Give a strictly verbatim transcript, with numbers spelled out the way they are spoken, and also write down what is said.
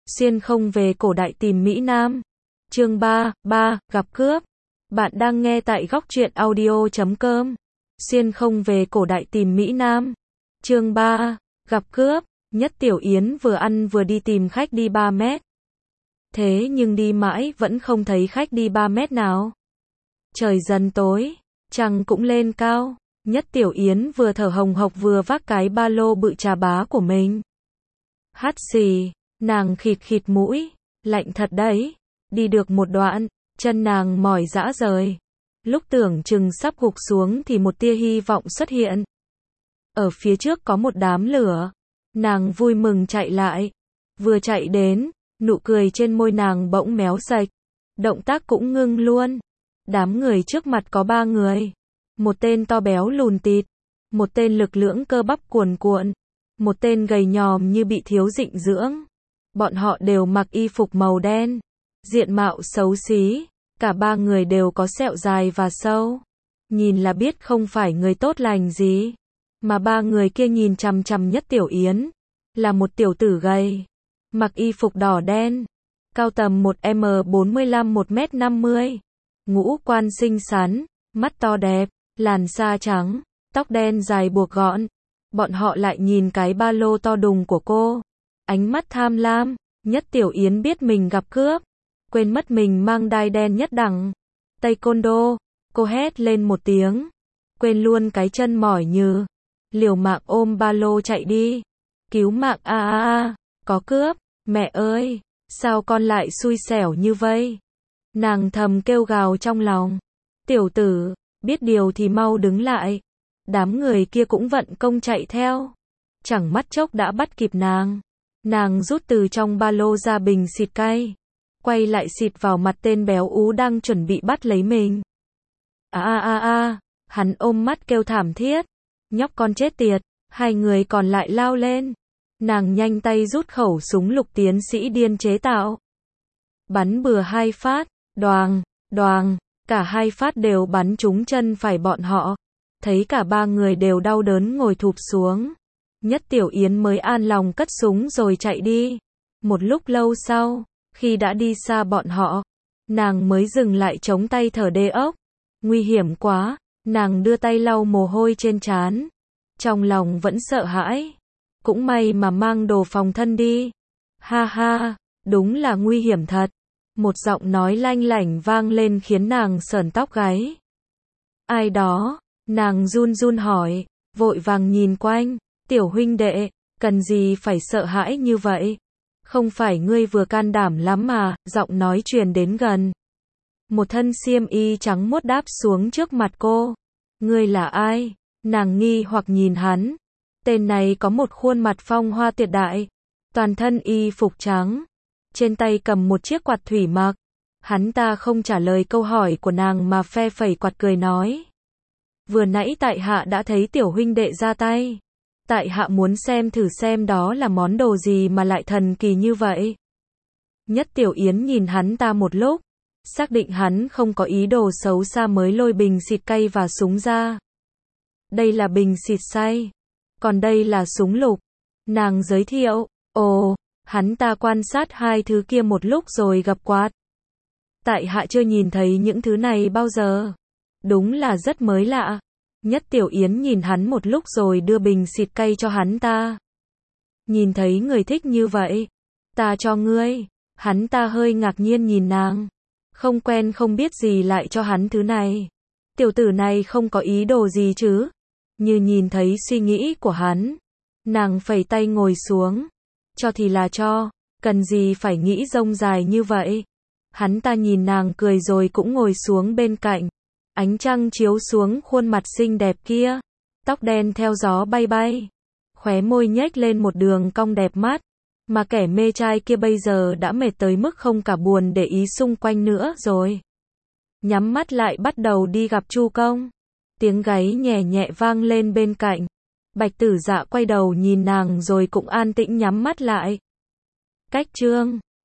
Xuyên không về cổ đại tìm Mỹ Nam. Chương ba, ba, gặp cướp. Bạn đang nghe tại góc truyện audio chấm com. Xuyên không về cổ đại tìm Mỹ Nam. Chương ba, gặp cướp. Nhất Tiểu Yến vừa ăn vừa đi tìm khách đi ba mét. Thế nhưng đi mãi vẫn không thấy khách đi ba mét nào. Trời dần tối, trăng cũng lên cao. Nhất Tiểu Yến vừa thở hồng hộc vừa vác cái ba lô bự chà bá của mình. Hắt xì, nàng khịt khịt mũi, lạnh thật đấy. Đi được một đoạn, chân nàng mỏi rã rời. Lúc tưởng chừng sắp gục xuống thì một tia hy vọng xuất hiện. Ở phía trước có một đám lửa. Nàng vui mừng chạy lại. Vừa chạy đến, nụ cười trên môi nàng bỗng méo sạch. Động tác cũng ngưng luôn. Đám người trước mặt có ba người. Một tên to béo lùn tịt. Một tên lực lưỡng cơ bắp cuồn cuộn. Một tên gầy nhòm như bị thiếu dinh dưỡng. Bọn họ đều mặc y phục màu đen. Diện mạo xấu xí. Cả ba người đều có sẹo dài và sâu. Nhìn là biết không phải người tốt lành gì. Mà ba người kia nhìn chằm chằm Nhất Tiểu Yến. Là một tiểu tử gầy. Mặc y phục đỏ đen. Cao tầm một mét bốn mươi lăm một mét năm mươi. Ngũ quan xinh xắn. Mắt to đẹp. Làn da trắng. Tóc đen dài buộc gọn. Bọn họ lại nhìn cái ba lô to đùng của cô. Ánh mắt tham lam. Nhất Tiểu Yến biết mình gặp cướp. Quên mất mình mang đai đen nhất đẳng. Taekwondo. Cô hét lên một tiếng. Quên luôn cái chân mỏi nhừ. Liều mạng ôm ba lô chạy đi. Cứu mạng a a a. Có cướp. Mẹ ơi. Sao con lại xui xẻo như vậy? Nàng thầm kêu gào trong lòng. Tiểu tử. Biết điều thì mau đứng lại. Đám người kia cũng vận công chạy theo. Chẳng mắt chốc đã bắt kịp nàng. Nàng rút từ trong ba lô ra bình xịt cay. Quay lại xịt vào mặt tên béo ú đang chuẩn bị bắt lấy mình. A a a a, hắn ôm mắt kêu thảm thiết. Nhóc con chết tiệt, hai người còn lại lao lên. Nàng nhanh tay rút khẩu súng lục tiến sĩ điên chế tạo. Bắn bừa hai phát, đoàng, đoàng, cả hai phát đều bắn trúng chân phải bọn họ. Thấy cả ba người đều đau đớn ngồi thụp xuống. Nhất Tiểu Yến mới an lòng cất súng rồi chạy đi. Một lúc lâu sau, khi đã đi xa bọn họ, nàng mới dừng lại chống tay thở đê ốc. Nguy hiểm quá, nàng đưa tay lau mồ hôi trên trán. Trong lòng vẫn sợ hãi. Cũng may mà mang đồ phòng thân đi. Ha ha, đúng là nguy hiểm thật. Một giọng nói lanh lảnh vang lên khiến nàng sởn tóc gáy. Ai đó? Nàng run run hỏi, vội vàng nhìn quanh. Tiểu huynh đệ, cần gì phải sợ hãi như vậy? Không phải ngươi vừa can đảm lắm mà, giọng nói truyền đến gần. Một thân xiêm y trắng muốt đáp xuống trước mặt cô. Ngươi là ai? Nàng nghi hoặc nhìn hắn. Tên này có một khuôn mặt phong hoa tuyệt đại. Toàn thân y phục trắng. Trên tay cầm một chiếc quạt thủy mặc. Hắn ta không trả lời câu hỏi của nàng mà phe phẩy quạt cười nói. Vừa nãy tại hạ đã thấy tiểu huynh đệ ra tay. Tại hạ muốn xem thử xem đó là món đồ gì mà lại thần kỳ như vậy. Nhất Tiểu Yến nhìn hắn ta một lúc. Xác định hắn không có ý đồ xấu xa mới lôi bình xịt cay và súng ra. Đây là bình xịt xay. Còn đây là súng lục. Nàng giới thiệu. Ồ, hắn ta quan sát hai thứ kia một lúc rồi gập quạt. Tại hạ chưa nhìn thấy những thứ này bao giờ. Đúng là rất mới lạ. Nhất Tiểu Yến nhìn hắn một lúc rồi đưa bình xịt cay cho hắn ta. Nhìn thấy người thích như vậy. Ta cho ngươi. Hắn ta hơi ngạc nhiên nhìn nàng. Không quen không biết gì lại cho hắn thứ này. Tiểu tử này không có ý đồ gì chứ. Như nhìn thấy suy nghĩ của hắn. Nàng phẩy tay ngồi xuống. Cho thì là cho. Cần gì phải nghĩ rông dài như vậy. Hắn ta nhìn nàng cười rồi cũng ngồi xuống bên cạnh. Ánh trăng chiếu xuống khuôn mặt xinh đẹp kia. Tóc đen theo gió bay bay. Khóe môi nhếch lên một đường cong đẹp mắt. Mà kẻ mê trai kia bây giờ đã mệt tới mức không cả buồn để ý xung quanh nữa rồi. Nhắm mắt lại bắt đầu đi gặp Chu Công. Tiếng gáy nhẹ nhẹ vang lên bên cạnh. Bạch Tử Dạ quay đầu nhìn nàng rồi cũng an tĩnh nhắm mắt lại. Cách chương